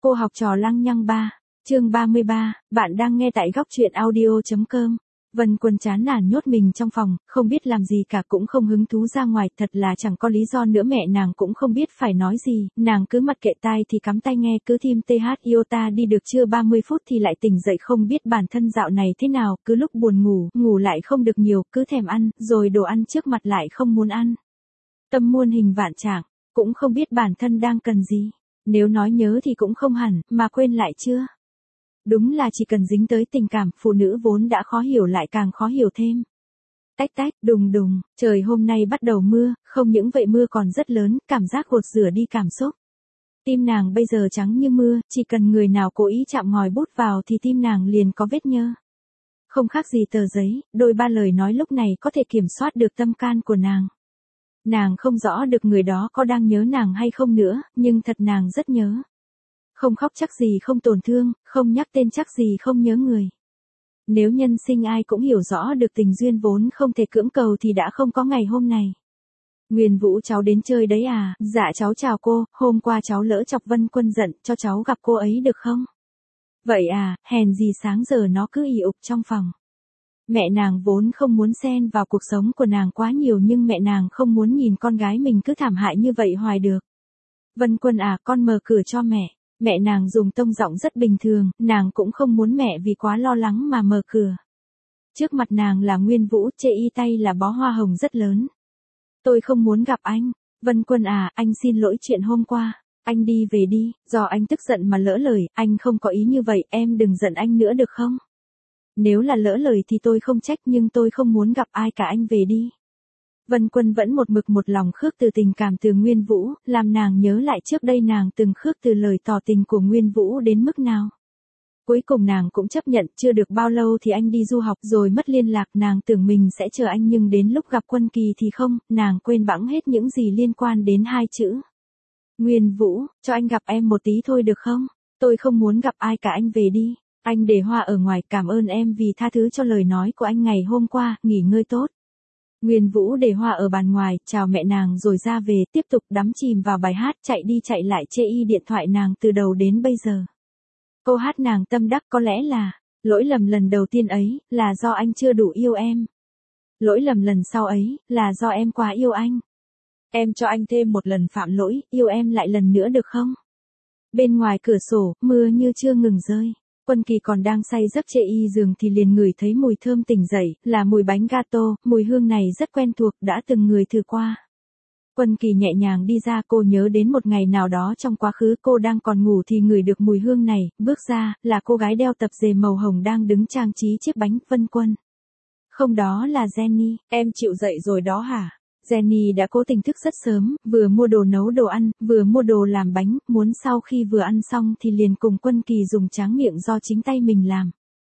Cô học trò lăng nhăng 3, chương 33, bạn đang nghe tại góc truyện audio.com. Vân Quân chán nản nhốt mình trong phòng, không biết làm gì cả, cũng không hứng thú ra ngoài, thật là chẳng có lý do nữa. Mẹ nàng cũng không biết phải nói gì, nàng cứ mặc kệ, tai thì cắm tai nghe, cứ thim TH iota đi được chưa 30 phút thì lại tỉnh dậy, không biết bản thân dạo này thế nào, cứ lúc buồn ngủ, ngủ lại không được nhiều, cứ thèm ăn, rồi đồ ăn trước mặt lại không muốn ăn. Tâm muôn hình vạn trạng, cũng không biết bản thân đang cần gì. Nếu nói nhớ thì cũng không hẳn, mà quên lại chưa? Đúng là chỉ cần dính tới tình cảm, phụ nữ vốn đã khó hiểu lại càng khó hiểu thêm. Tách tách, đùng đùng, trời hôm nay bắt đầu mưa, không những vậy mưa còn rất lớn, cảm giác gột rửa đi cảm xúc. Tim nàng bây giờ trắng như mưa, chỉ cần người nào cố ý chạm ngòi bút vào thì tim nàng liền có vết nhơ. Không khác gì tờ giấy, đôi ba lời nói lúc này có thể kiểm soát được tâm can của nàng. Nàng không rõ được người đó có đang nhớ nàng hay không nữa, nhưng thật nàng rất nhớ. Không khóc chắc gì không tổn thương, không nhắc tên chắc gì không nhớ người. Nếu nhân sinh ai cũng hiểu rõ được tình duyên vốn không thể cưỡng cầu thì đã không có ngày hôm này. Nguyên Vũ, cháu đến chơi đấy à? Dạ cháu chào cô, hôm qua cháu lỡ chọc Vân Quân giận, cho cháu gặp cô ấy được không? Vậy à, hèn gì sáng giờ nó cứ ì ục trong phòng. Mẹ nàng vốn không muốn xen vào cuộc sống của nàng quá nhiều, nhưng mẹ nàng không muốn nhìn con gái mình cứ thảm hại như vậy hoài được. Vân Quân à, con mở cửa cho mẹ. Mẹ nàng dùng tông giọng rất bình thường, nàng cũng không muốn mẹ vì quá lo lắng mà mở cửa. Trước mặt nàng là Nguyên Vũ, chê y tay là bó hoa hồng rất lớn. Tôi không muốn gặp anh. Vân Quân à, anh xin lỗi chuyện hôm qua. Anh đi về đi, do anh tức giận mà lỡ lời, anh không có ý như vậy, em đừng giận anh nữa được không? Nếu là lỡ lời thì tôi không trách, nhưng tôi không muốn gặp ai cả, anh về đi. Vân Quân vẫn một mực một lòng khước từ tình cảm từ Nguyên Vũ, làm nàng nhớ lại trước đây nàng từng khước từ lời tỏ tình của Nguyên Vũ đến mức nào. Cuối cùng nàng cũng chấp nhận, chưa được bao lâu thì anh đi du học rồi mất liên lạc, nàng tưởng mình sẽ chờ anh nhưng đến lúc gặp Quân Kỳ thì không, nàng quên bẵng hết những gì liên quan đến hai chữ. Nguyên Vũ, cho anh gặp em một tí thôi được không? Tôi không muốn gặp ai cả, anh về đi. Anh để hoa ở ngoài, cảm ơn em vì tha thứ cho lời nói của anh ngày hôm qua, nghỉ ngơi tốt. Nguyên Vũ để hoa ở bàn ngoài, chào mẹ nàng rồi ra về, tiếp tục đắm chìm vào bài hát, chạy đi chạy lại chê y điện thoại nàng từ đầu đến bây giờ. Câu hát nàng tâm đắc có lẽ là, lỗi lầm lần đầu tiên ấy, là do anh chưa đủ yêu em. Lỗi lầm lần sau ấy, là do em quá yêu anh. Em cho anh thêm một lần phạm lỗi, yêu em lại lần nữa được không? Bên ngoài cửa sổ, mưa như chưa ngừng rơi. Quân Kỳ còn đang say giấc chê y giường thì liền ngửi thấy mùi thơm tỉnh dậy, là mùi bánh gato, mùi hương này rất quen thuộc, đã từng người thử qua. Quân Kỳ nhẹ nhàng đi ra, cô nhớ đến một ngày nào đó trong quá khứ cô đang còn ngủ thì ngửi được mùi hương này, bước ra, là cô gái đeo tập dề màu hồng đang đứng trang trí chiếc bánh. Vân Quân. Không, đó là Jenny, em chịu dậy rồi đó hả? Jenny đã cố tình thức rất sớm, vừa mua đồ nấu đồ ăn, vừa mua đồ làm bánh, muốn sau khi vừa ăn xong thì liền cùng Quân Kỳ dùng tráng miệng do chính tay mình làm.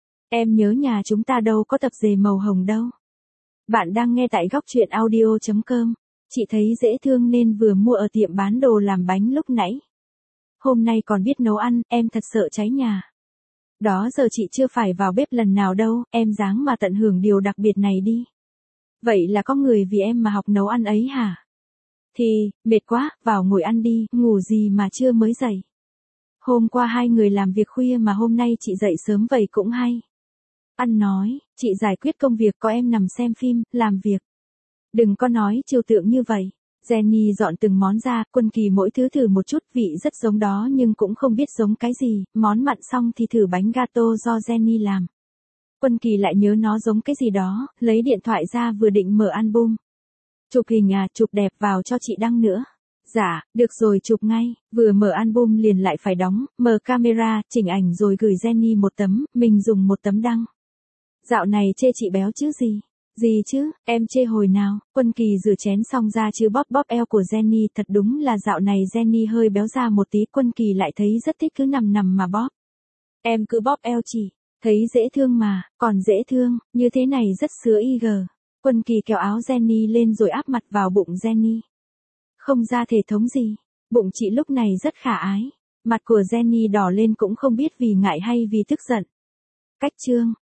Em nhớ nhà chúng ta đâu có tập dề màu hồng đâu. Bạn đang nghe tại góc truyện audio.com. Chị thấy dễ thương nên vừa mua ở tiệm bán đồ làm bánh lúc nãy. Hôm nay còn biết nấu ăn, em thật sợ cháy nhà. Đó giờ chị chưa phải vào bếp lần nào đâu, em ráng mà tận hưởng điều đặc biệt này đi. Vậy là có người vì em mà học nấu ăn ấy hả? Thì, mệt quá, vào ngồi ăn đi, ngủ gì mà chưa mới dậy. Hôm qua hai người làm việc khuya mà hôm nay chị dậy sớm vậy cũng hay. Ăn nói, chị giải quyết công việc, có em nằm xem phim, làm việc. Đừng có nói trừu tượng như vậy. Jenny dọn từng món ra, Quân Kỳ mỗi thứ thử một chút, vị rất giống đó nhưng cũng không biết giống cái gì, món mặn xong thì thử bánh gato do Jenny làm. Quân Kỳ lại nhớ nó giống cái gì đó, lấy điện thoại ra vừa định mở album. Chụp hình à, chụp đẹp vào cho chị đăng nữa. Dạ, được rồi chụp ngay, vừa mở album liền lại phải đóng, mở camera, chỉnh ảnh rồi gửi Jenny một tấm, mình dùng một tấm đăng. Dạo này chê chị béo chứ gì? Gì chứ, em chê hồi nào? Quân Kỳ rửa chén xong ra chứ bóp bóp eo của Jenny, thật đúng là dạo này Jenny hơi béo ra một tí, Quân Kỳ lại thấy rất thích cứ nằm nằm mà bóp. Em cứ bóp eo chị. Thấy dễ thương mà, còn dễ thương, như thế này rất sứa IG. Quân Kỳ kéo áo Jenny lên rồi áp mặt vào bụng Jenny. Không ra thể thống gì, bụng chị lúc này rất khả ái. Mặt của Jenny đỏ lên cũng không biết vì ngại hay vì tức giận. Cách chương,